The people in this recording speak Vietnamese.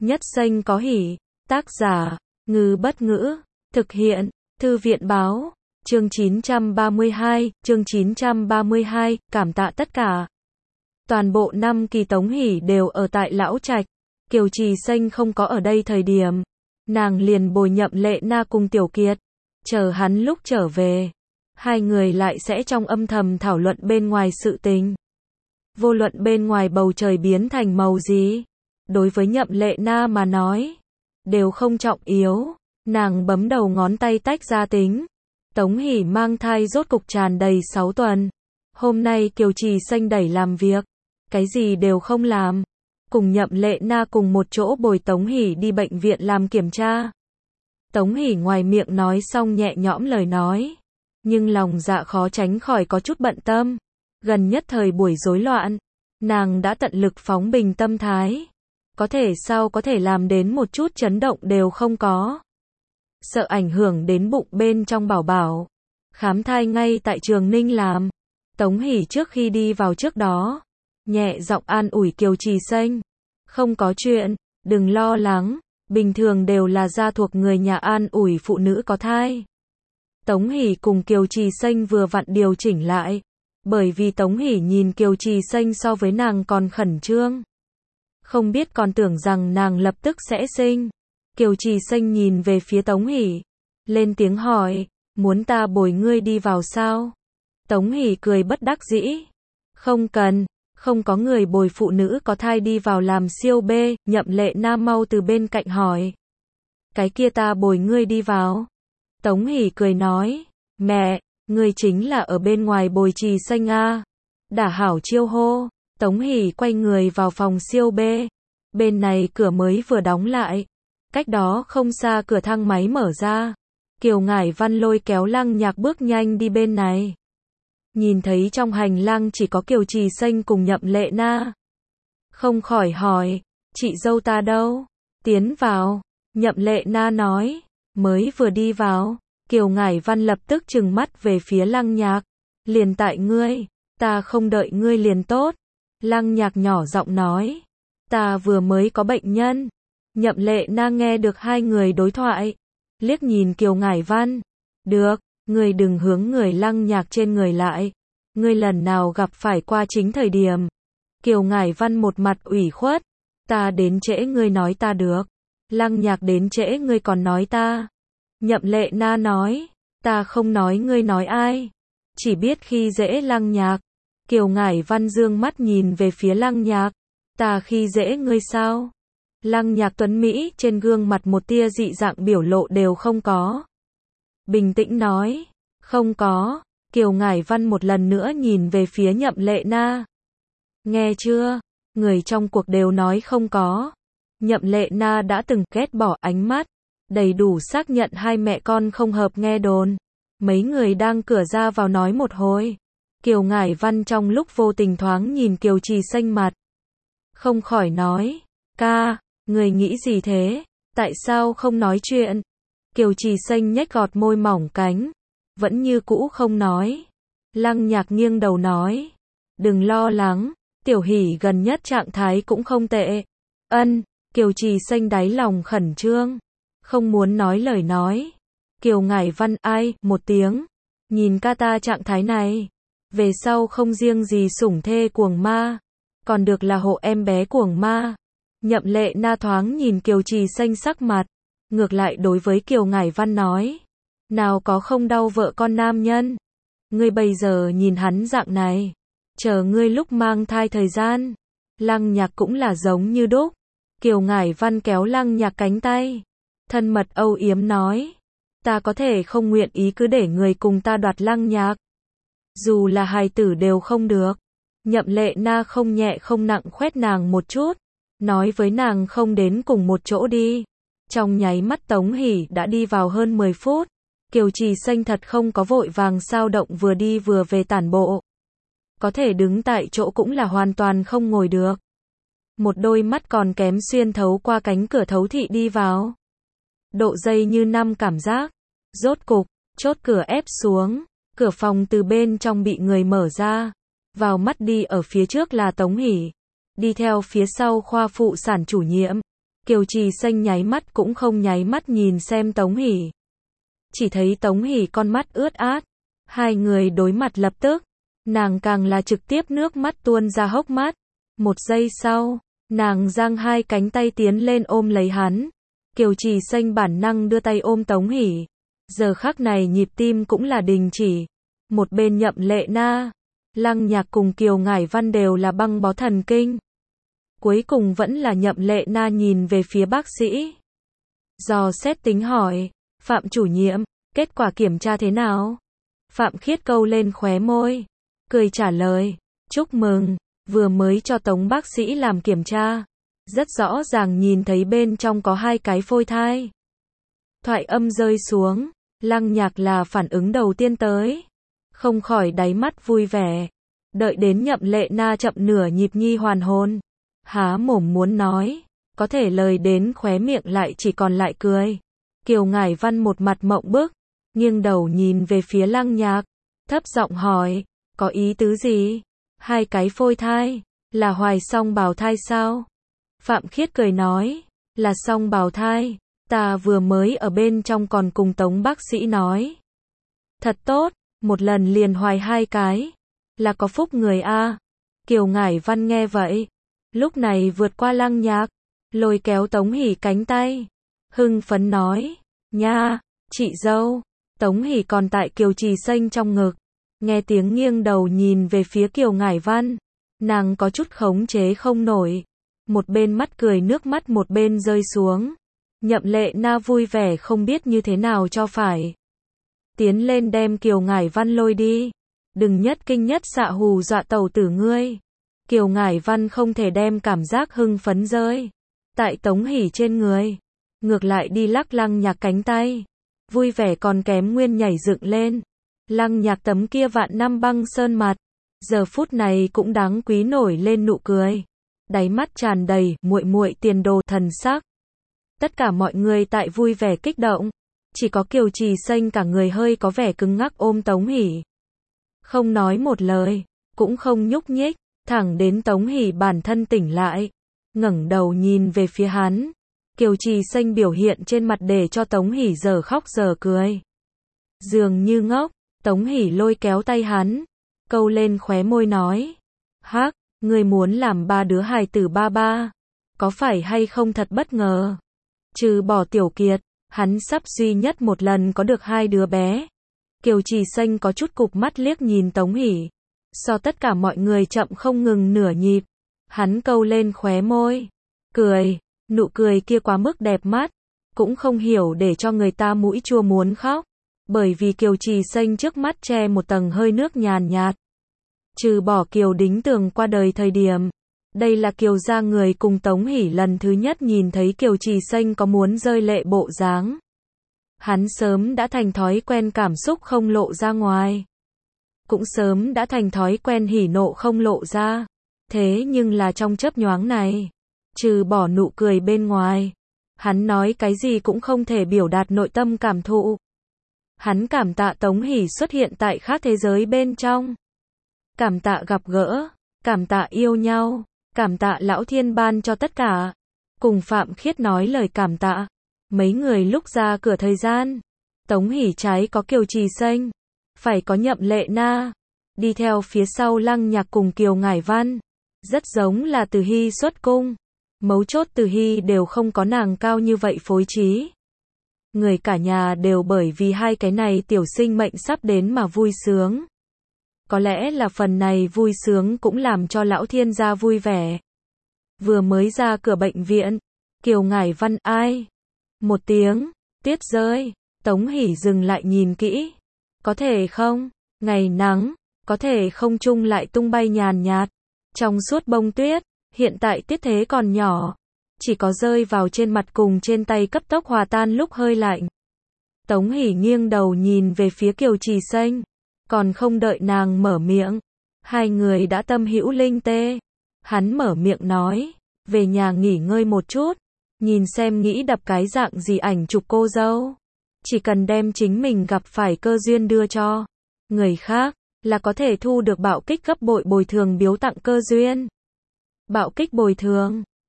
Nhất xanh có hỉ. Tác giả, Ngư Bất Ngữ. Thực hiện, Thư viện Báo. Chương 932, cảm tạ tất cả. Toàn bộ 5 kỳ Tống Hỷ đều ở tại Lão Trạch. Kiều Trì Xanh không có ở đây thời điểm. Nàng liền bồi Nhậm Lệ Na cùng Tiểu Kiệt. Chờ hắn lúc trở về. Hai người lại sẽ trong âm thầm thảo luận bên ngoài sự tình. Vô luận bên ngoài bầu trời biến thành màu gì. Đối với Nhậm Lệ Na mà nói. Đều không trọng yếu. Nàng bấm đầu ngón tay tách ra tính. Tống Hỷ mang thai rốt cục tràn đầy 6 tuần. Hôm nay Kiều Trì Xanh đẩy làm việc. Cái gì đều không làm. Cùng Nhậm Lệ Na cùng một chỗ bồi Tống Hỷ đi bệnh viện làm kiểm tra. Tống Hỷ ngoài miệng nói xong nhẹ nhõm lời nói. Nhưng lòng dạ khó tránh khỏi có chút bận tâm. Gần nhất thời buổi rối loạn. Nàng đã tận lực phóng bình tâm thái. Có thể sao có thể làm đến một chút chấn động đều không có. Sợ ảnh hưởng đến bụng bên trong bảo bảo. Khám thai ngay tại Trường Ninh làm. Tống Hỷ trước khi đi vào trước đó. Nhẹ giọng an ủi Kiều Trì Xanh. Không có chuyện, đừng lo lắng. Bình thường đều là gia thuộc người nhà an ủi phụ nữ có thai. Tống Hỷ cùng Kiều Trì Xanh vừa vặn điều chỉnh lại. Bởi vì Tống Hỷ nhìn Kiều Trì Xanh so với nàng còn khẩn trương. Không biết còn tưởng rằng nàng lập tức sẽ sinh. Kiều Trì Xanh nhìn về phía Tống Hỷ. Lên tiếng hỏi, muốn ta bồi ngươi đi vào sao? Tống Hỷ cười bất đắc dĩ. Không cần, không có người bồi phụ nữ có thai đi vào làm siêu bê. Nhậm Lệ Na mau từ bên cạnh hỏi. Cái kia ta bồi ngươi đi vào. Tống Hỷ cười nói, mẹ, ngươi chính là ở bên ngoài bồi Trì Xanh a. Đả hảo chiêu hô. Tống Hỷ quay người vào phòng siêu bê. Bên này cửa mới vừa đóng lại. Cách đó không xa cửa thang máy mở ra. Kiều Ngải Văn lôi kéo Lăng Nhạc bước nhanh đi bên này. Nhìn thấy trong hành lang chỉ có Kiều Trì Xanh cùng Nhậm Lệ Na. Không khỏi hỏi, chị dâu ta đâu? Tiến vào. Nhậm Lệ Na nói, mới vừa đi vào. Kiều Ngải Văn lập tức trừng mắt về phía Lăng Nhạc. Liền tại ngươi, ta không đợi ngươi liền tốt. Lăng Nhạc nhỏ giọng nói, ta vừa mới có bệnh nhân. Nhậm Lệ Na nghe được hai người đối thoại. Liếc nhìn Kiều Ngải Văn. Được, ngươi đừng hướng người Lăng Nhạc trên người lại. Ngươi lần nào gặp phải qua chính thời điểm. Kiều Ngải Văn một mặt ủy khuất. Ta đến trễ ngươi nói ta được. Lăng Nhạc đến trễ ngươi còn nói ta. Nhậm Lệ Na nói, ta không nói ngươi nói ai. Chỉ biết khi dễ Lăng Nhạc. Kiều Ngải Văn dương mắt nhìn về phía Lăng Nhạc. Ta khi dễ ngươi sao? Lăng Nhạc tuấn Mỹ trên gương mặt một tia dị dạng biểu lộ đều không có. Bình tĩnh nói, không có. Kiều Ngải Văn một lần nữa nhìn về phía Nhậm Lệ Na. Nghe chưa? Người trong cuộc đều nói không có. Nhậm Lệ Na đã từng ghét bỏ ánh mắt. Đầy đủ xác nhận hai mẹ con không hợp nghe đồn. Mấy người đang cửa ra vào nói một hồi. Kiều Ngải Văn trong lúc vô tình thoáng nhìn Kiều Trì Xanh mặt. Không khỏi nói, ca, người nghĩ gì thế? Tại sao không nói chuyện? Kiều Trì Xanh nhếch gọt môi mỏng cánh. Vẫn như cũ không nói. Lăng Nhạc nghiêng đầu nói. Đừng lo lắng, Tiểu Hỷ gần nhất trạng thái cũng không tệ. Ân, Kiều Trì Xanh đáy lòng khẩn trương. Không muốn nói lời nói. Kiều Ngải Văn ai, một tiếng. Nhìn ca ta trạng thái này. Về sau không riêng gì sủng thê cuồng ma. Còn được là hộ em bé cuồng ma. Nhậm Lệ Na thoáng nhìn Kiều Trì Xanh sắc mặt. Ngược lại đối với Kiều Ngải Văn nói. Nào có không đau vợ con nam nhân. Ngươi bây giờ nhìn hắn dạng này. Chờ ngươi lúc mang thai thời gian. Lăng Nhạc cũng là giống như đúc. Kiều Ngải Văn kéo Lăng Nhạc cánh tay. Thân mật âu yếm nói. Ta có thể không nguyện ý cứ để người cùng ta đoạt Lăng Nhạc. Dù là hài tử đều không được. Nhậm Lệ Na không nhẹ không nặng khoét nàng một chút. Nói với nàng không đến cùng một chỗ đi. Trong nháy mắt Tống Hỷ đã đi vào hơn 10 phút. Kiều Trì Xanh thật không có vội vàng sao động vừa đi vừa về tản bộ. Có thể đứng tại chỗ cũng là hoàn toàn không ngồi được. Một đôi mắt còn kém xuyên thấu qua cánh cửa thấu thị đi vào. Độ dây như năm cảm giác. Rốt cục, chốt cửa ép xuống. Cửa phòng từ bên trong bị người mở ra. Vào mắt đi ở phía trước là Tống Hỷ. Đi theo phía sau khoa phụ sản chủ nhiệm. Kiều Trì Xanh nháy mắt cũng không nháy mắt nhìn xem Tống Hỷ. Chỉ thấy Tống Hỷ con mắt ướt át. Hai người đối mặt lập tức. Nàng càng là trực tiếp nước mắt tuôn ra hốc mắt. Một giây sau, nàng giang hai cánh tay tiến lên ôm lấy hắn. Kiều Trì Xanh bản năng đưa tay ôm Tống Hỷ. Giờ khắc này nhịp tim cũng là đình chỉ. Một bên Nhậm Lệ Na, Lăng Nhạc cùng Kiều Ngải Văn đều là băng bó thần kinh. Cuối cùng vẫn là Nhậm Lệ Na nhìn về phía bác sĩ. Dò xét tính hỏi, Phạm chủ nhiệm, kết quả kiểm tra thế nào? Phạm Khiết câu lên khóe môi, cười trả lời, chúc mừng, vừa mới cho Tống bác sĩ làm kiểm tra. Rất rõ ràng nhìn thấy bên trong có 2 cái phôi thai. Thoại âm rơi xuống, Lăng Nhạc là phản ứng đầu tiên tới. Không khỏi đáy mắt vui vẻ. Đợi đến Nhậm Lệ Na chậm nửa nhịp nhi hoàn hồn. Há mồm muốn nói. Có thể lời đến khóe miệng lại chỉ còn lại cười. Kiều Ngải Văn một mặt mộng bức. Nghiêng đầu nhìn về phía Lăng Nhạc. Thấp giọng hỏi. Có ý tứ gì? 2 cái phôi thai. Là hoài song bào thai sao? Phạm Khiết cười nói. Là song bào thai. Ta vừa mới ở bên trong còn cùng Tống bác sĩ nói. Thật tốt. Một lần liền hoài 2 cái. Là có phúc người a. Kiều Ngải Văn nghe vậy. Lúc này vượt qua Lăng Nhạc. Lôi kéo Tống Hỷ cánh tay. Hưng phấn nói. Nha, chị dâu. Tống Hỷ còn tại Kiều Trì Xanh trong ngực. Nghe tiếng nghiêng đầu nhìn về phía Kiều Ngải Văn. Nàng có chút khống chế không nổi. Một bên mắt cười nước mắt một bên rơi xuống. Nhậm Lệ Na vui vẻ không biết như thế nào cho phải. Tiến lên đem Kiều Ngải Văn lôi đi. Đừng nhất kinh nhất xạ hù dọa tẩu tử ngươi. Kiều Ngải Văn không thể đem cảm giác hưng phấn rơi tại Tống Hỷ trên người. Ngược lại đi lắc Lăng Nhạc cánh tay. Vui vẻ còn kém nguyên nhảy dựng lên. Lăng Nhạc tấm kia vạn năm băng sơn mặt. Giờ phút này cũng đáng quý nổi lên nụ cười. Đáy mắt tràn đầy muội muội tiền đồ thần sắc. Tất cả mọi người tại vui vẻ kích động. Chỉ có Kiều Trì Xanh cả người hơi có vẻ cứng ngắc ôm Tống Hỷ. Không nói một lời, cũng không nhúc nhích, thẳng đến Tống Hỷ bản thân tỉnh lại. Ngẩng đầu nhìn về phía hắn. Kiều Trì Xanh biểu hiện trên mặt để cho Tống Hỷ giờ khóc giờ cười. Dường như ngốc, Tống Hỷ lôi kéo tay hắn. Câu lên khóe môi nói. Hắc, ngươi muốn làm 3 đứa hài tử ba ba. Có phải hay không thật bất ngờ? Trừ bỏ Tiểu Kiệt. Hắn sắp duy nhất một lần có được 2 đứa bé. Kiều Trì Xanh có chút cụp mắt liếc nhìn Tống Hỷ. So tất cả mọi người chậm không ngừng nửa nhịp. Hắn câu lên khóe môi. Cười. Nụ cười kia quá mức đẹp mắt. Cũng không hiểu để cho người ta mũi chua muốn khóc. Bởi vì Kiều Trì Xanh trước mắt che một tầng hơi nước nhàn nhạt. Trừ bỏ Kiều Đính Tường qua đời thời điểm. Đây là Kiều gia người cùng Tống Hỷ lần thứ nhất nhìn thấy Kiều Trì Xanh có muốn rơi lệ bộ dáng. Hắn sớm đã thành thói quen cảm xúc không lộ ra ngoài. Cũng sớm đã thành thói quen hỉ nộ không lộ ra. Thế nhưng là trong chớp nhoáng này, trừ bỏ nụ cười bên ngoài, hắn nói cái gì cũng không thể biểu đạt nội tâm cảm thụ. Hắn cảm tạ Tống Hỷ xuất hiện tại khác thế giới bên trong. Cảm tạ gặp gỡ, cảm tạ yêu nhau. Cảm tạ Lão Thiên ban cho tất cả. Cùng Phạm Khiết nói lời cảm tạ. Mấy người lúc ra cửa thời gian. Tống Hỷ trái có Kiều Trì Xanh. Phải có Nhậm Lệ Na. Đi theo phía sau Lăng Nhạc cùng Kiều Ngải Văn. Rất giống là Từ Hy xuất cung. Mấu chốt Từ Hy đều không có nàng cao như vậy phối trí. Người cả nhà đều bởi vì 2 cái này tiểu sinh mệnh sắp đến mà vui sướng. Có lẽ là phần này vui sướng cũng làm cho Lão Thiên gia vui vẻ. Vừa mới ra cửa bệnh viện, Kiều Ngải Văn ai? Một tiếng, tuyết rơi, Tống Hỷ dừng lại nhìn kỹ. Có thể không? Ngày nắng, có thể không trung lại tung bay nhàn nhạt. Trong suốt bông tuyết, hiện tại tiết thế còn nhỏ. Chỉ có rơi vào trên mặt cùng trên tay cấp tốc hòa tan lúc hơi lạnh. Tống Hỷ nghiêng đầu nhìn về phía Kiều Trì Xanh. Còn không đợi nàng mở miệng. 2 người đã tâm hữu linh tê. Hắn mở miệng nói. Về nhà nghỉ ngơi một chút. Nhìn xem nghĩ đập cái dạng gì ảnh chụp cô dâu. Chỉ cần đem chính mình gặp phải cơ duyên đưa cho người khác. Là có thể thu được bạo kích gấp bội bồi thường biếu tặng cơ duyên. Bạo kích bồi thường.